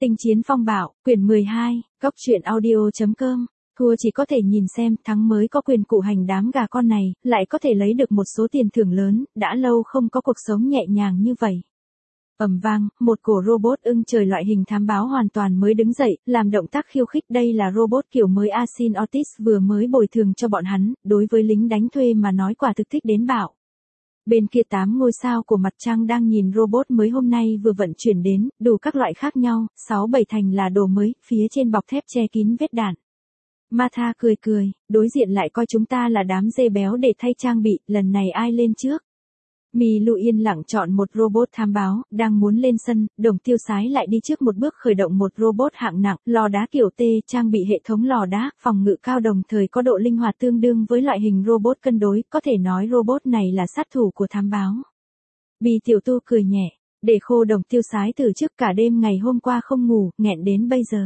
Tinh chiến phong bạo, quyển 12, góc truyện audio.com. Thua chỉ có thể nhìn xem, thắng mới có quyền cụ hành đám gà con này, lại có thể lấy được một số tiền thưởng lớn, đã lâu không có cuộc sống nhẹ nhàng như vậy. Ầm vang, một cổ robot ưng trời loại hình thám báo hoàn toàn mới đứng dậy, làm động tác khiêu khích. Đây là robot kiểu mới Asin Otis vừa mới bồi thường cho bọn hắn, đối với lính đánh thuê mà nói quả thực thích đến bạo. Bên kia 8 ngôi sao của mặt trăng đang nhìn robot mới hôm nay vừa vận chuyển đến, đủ các loại khác nhau, 6-7 thành là đồ mới, phía trên bọc thép che kín vết đạn. Martha cười cười, đối diện lại coi chúng ta là đám dê béo để thay trang bị, lần này ai lên trước? Milu yên lặng chọn một robot thám báo, đang muốn lên sân, Đồng Tiêu Sái lại đi trước một bước khởi động một robot hạng nặng, lò đá kiểu T, trang bị hệ thống lò đá, phòng ngự cao đồng thời có độ linh hoạt tương đương với loại hình robot cân đối, có thể nói robot này là sát thủ của thám báo. Bì Tiểu Tu cười nhẹ, để khô Đồng Tiêu Sái từ trước cả đêm ngày hôm qua không ngủ, nghẹn đến bây giờ.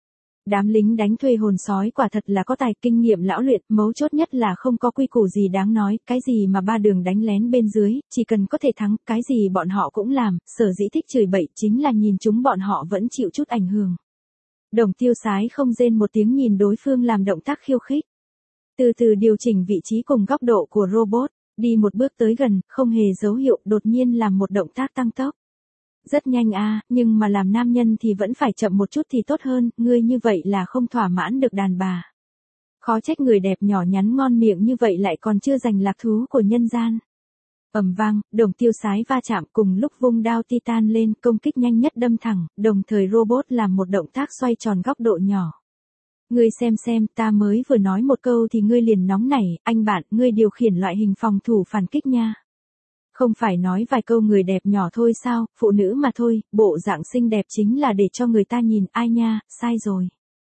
Đám lính đánh thuê hồn sói quả thật là có tài kinh nghiệm lão luyện, mấu chốt nhất là không có quy củ gì đáng nói, cái gì mà ba đường đánh lén bên dưới, chỉ cần có thể thắng, cái gì bọn họ cũng làm, sở dĩ thích chửi bậy chính là nhìn chúng bọn họ vẫn chịu chút ảnh hưởng. Đồng Tiêu Sái không rên một tiếng nhìn đối phương làm động tác khiêu khích. Từ từ điều chỉnh vị trí cùng góc độ của robot, đi một bước tới gần, không hề dấu hiệu, đột nhiên làm một động tác tăng tốc. Rất nhanh nhưng mà làm nam nhân thì vẫn phải chậm một chút thì tốt hơn, ngươi như vậy là không thỏa mãn được đàn bà. Khó trách người đẹp nhỏ nhắn ngon miệng như vậy lại còn chưa giành lạc thú của nhân gian. Ầm vang, Đồng Tiêu Sái va chạm cùng lúc vung đao Titan lên, công kích nhanh nhất đâm thẳng, đồng thời robot làm một động tác xoay tròn góc độ nhỏ. Ngươi xem, ta mới vừa nói một câu thì ngươi liền nóng nảy, anh bạn, ngươi điều khiển loại hình phòng thủ phản kích nha. Không phải nói vài câu người đẹp nhỏ thôi sao, phụ nữ mà thôi, bộ dạng xinh đẹp chính là để cho người ta nhìn, ai nha, sai rồi.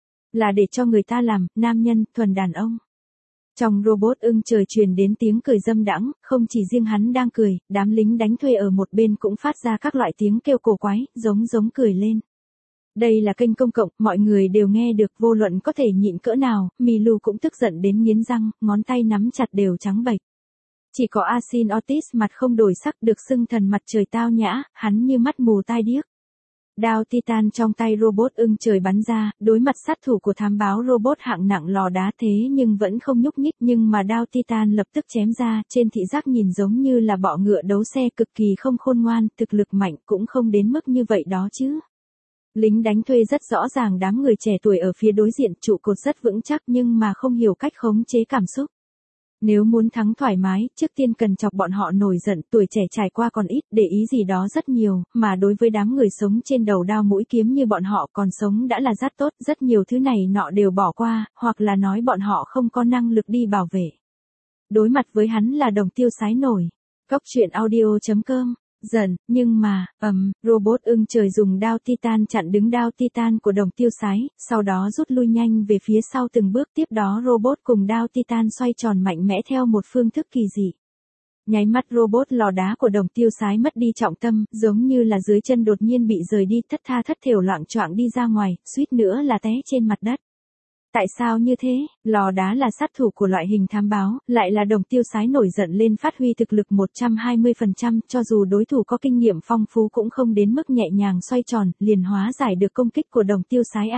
Là để cho người ta làm, nam nhân, thuần đàn ông. Trong robot ưng trời truyền đến tiếng cười dâm đãng, không chỉ riêng hắn đang cười, đám lính đánh thuê ở một bên cũng phát ra các loại tiếng kêu cổ quái, giống cười lên. Đây là kênh công cộng, mọi người đều nghe được, vô luận có thể nhịn cỡ nào, Milu cũng tức giận đến nghiến răng, ngón tay nắm chặt đều trắng bệch. Chỉ có Asin Otis mặt không đổi sắc, được xưng thần mặt trời tao nhã, hắn như mắt mù tai điếc. Đao Titan trong tay robot ưng trời bắn ra, đối mặt sát thủ của thám báo robot hạng nặng lò đá thế nhưng vẫn không nhúc nhích, nhưng mà đao Titan lập tức chém ra, trên thị giác nhìn giống như là bọ ngựa đấu xe, cực kỳ không khôn ngoan, thực lực mạnh cũng không đến mức như vậy đó chứ. Lính đánh thuê rất rõ ràng đám người trẻ tuổi ở phía đối diện trụ cột rất vững chắc nhưng mà không hiểu cách khống chế cảm xúc. Nếu muốn thắng thoải mái, trước tiên cần chọc bọn họ nổi giận, tuổi trẻ trải qua còn ít, để ý gì đó rất nhiều, mà đối với đám người sống trên đầu đao mũi kiếm như bọn họ còn sống đã là rất tốt, rất nhiều thứ này nọ đều bỏ qua, hoặc là nói bọn họ không có năng lực đi bảo vệ. Đối mặt với hắn là Đồng Tiêu Sái nổi. Góc truyện audio.com. Giận, nhưng mà, robot ưng trời dùng đao Titan chặn đứng đao Titan của Đồng Tiêu Sái, sau đó rút lui nhanh về phía sau từng bước, tiếp đó robot cùng đao Titan xoay tròn mạnh mẽ theo một phương thức kỳ dị. Nháy mắt robot lò đá của Đồng Tiêu Sái mất đi trọng tâm, giống như là dưới chân đột nhiên bị rời đi, thất tha thất thểu loạng choạng đi ra ngoài, suýt nữa là té trên mặt đất. Tại sao như thế? Lò đá là sát thủ của loại hình thám báo, lại là Đồng Tiêu Sái nổi giận lên phát huy thực lực 120%, cho dù đối thủ có kinh nghiệm phong phú cũng không đến mức nhẹ nhàng xoay tròn, liền hóa giải được công kích của Đồng Tiêu Sái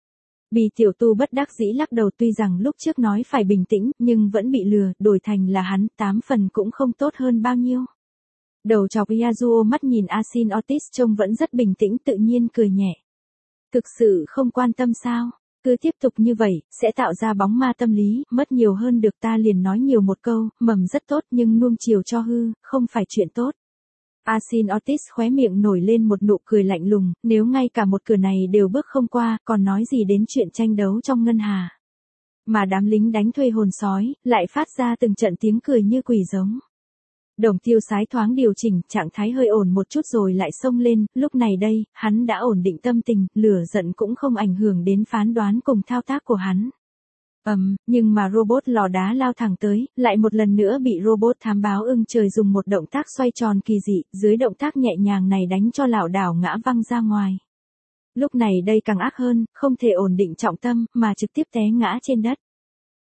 Bì Tiểu Tu bất đắc dĩ lắc đầu, tuy rằng lúc trước nói phải bình tĩnh, nhưng vẫn bị lừa, đổi thành là hắn, 8 phần cũng không tốt hơn bao nhiêu. Đầu chọc Yasuo mắt nhìn Asin Otis trông vẫn rất bình tĩnh, tự nhiên cười nhẹ. Thực sự không quan tâm sao? Cứ tiếp tục như vậy, sẽ tạo ra bóng ma tâm lý, mất nhiều hơn được, ta liền nói nhiều một câu, mầm rất tốt nhưng nuông chiều cho hư, không phải chuyện tốt. Asin Otis khóe miệng nổi lên một nụ cười lạnh lùng, nếu ngay cả một cửa này đều bước không qua, còn nói gì đến chuyện tranh đấu trong ngân hà. Mà đám lính đánh thuê hồn sói, lại phát ra từng trận tiếng cười như quỷ giống. Đồng Tiêu Sái thoáng điều chỉnh, trạng thái hơi ổn một chút rồi lại xông lên, lúc này đây, hắn đã ổn định tâm tình, lửa giận cũng không ảnh hưởng đến phán đoán cùng thao tác của hắn. Nhưng mà robot lò đá lao thẳng tới, lại một lần nữa bị robot thám báo ưng trời dùng một động tác xoay tròn kỳ dị, dưới động tác nhẹ nhàng này đánh cho lảo đảo ngã văng ra ngoài. Lúc này đây càng ác hơn, không thể ổn định trọng tâm, mà trực tiếp té ngã trên đất.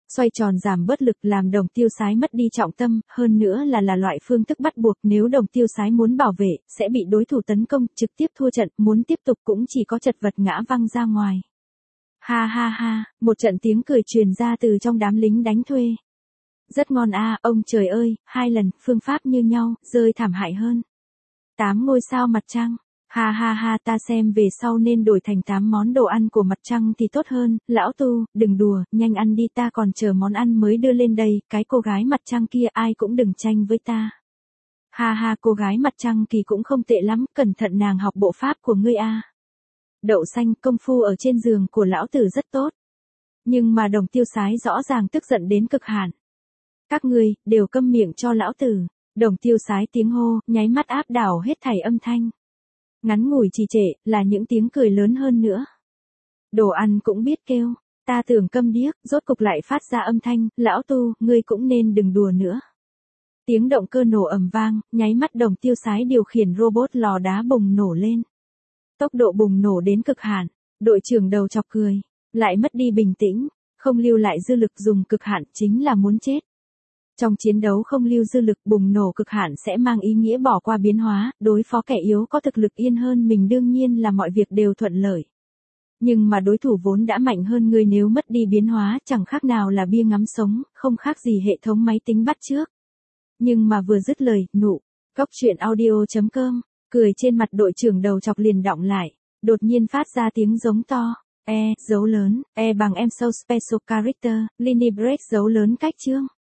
Xoay tròn giảm bớt lực làm đồng tiêu sái mất đi trọng tâm, hơn nữa là loại phương thức bắt buộc, nếu đồng tiêu sái muốn bảo vệ, sẽ bị đối thủ tấn công, trực tiếp thua trận, muốn tiếp tục cũng chỉ có chật vật ngã văng ra ngoài. Ha ha ha, một trận tiếng cười truyền ra từ trong đám lính đánh thuê. Rất ngon a, ông trời ơi, 2 lần, phương pháp như nhau, rơi thảm hại hơn. 8 ngôi sao mặt trăng. Ha ha ha, ta xem về sau nên đổi thành 8 món đồ ăn của mặt trăng thì tốt hơn, lão tu, đừng đùa, nhanh ăn đi, ta còn chờ món ăn mới đưa lên đây, cái cô gái mặt trăng kia ai cũng đừng tranh với ta. Ha ha, cô gái mặt trăng kỳ cũng không tệ lắm, cẩn thận nàng học bộ pháp của ngươi a. Đậu xanh, công phu ở trên giường của lão tử rất tốt. Nhưng mà đồng tiêu sái rõ ràng tức giận đến cực hạn. Các ngươi, đều câm miệng cho lão tử. Đồng tiêu sái tiếng hô, nháy mắt áp đảo hết thảy âm thanh. Ngắn ngủi trì trệ, là những tiếng cười lớn hơn nữa. Đồ ăn cũng biết kêu, ta tưởng câm điếc, rốt cục lại phát ra âm thanh, lão tu, ngươi cũng nên đừng đùa nữa. Tiếng động cơ nổ ầm vang, nháy mắt đồng tiêu sái điều khiển robot lò đá bùng nổ lên. Tốc độ bùng nổ đến cực hạn, đội trưởng đầu chọc cười, lại mất đi bình tĩnh, không lưu lại dư lực dùng cực hạn chính là muốn chết. Trong chiến đấu không lưu dư lực bùng nổ cực hạn sẽ mang ý nghĩa bỏ qua biến hóa, đối phó kẻ yếu có thực lực yên hơn mình đương nhiên là mọi việc đều thuận lợi. Nhưng mà đối thủ vốn đã mạnh hơn người nếu mất đi biến hóa chẳng khác nào là bia ngắm sống, không khác gì hệ thống máy tính bắt chước. Nhưng mà vừa dứt lời, nụ, góc truyện audio.com, cười trên mặt đội trưởng đầu chọc liền đọng lại, đột nhiên phát ra tiếng giống to, dấu lớn, bằng em so special character, Linny Break dấu lớn cách chương.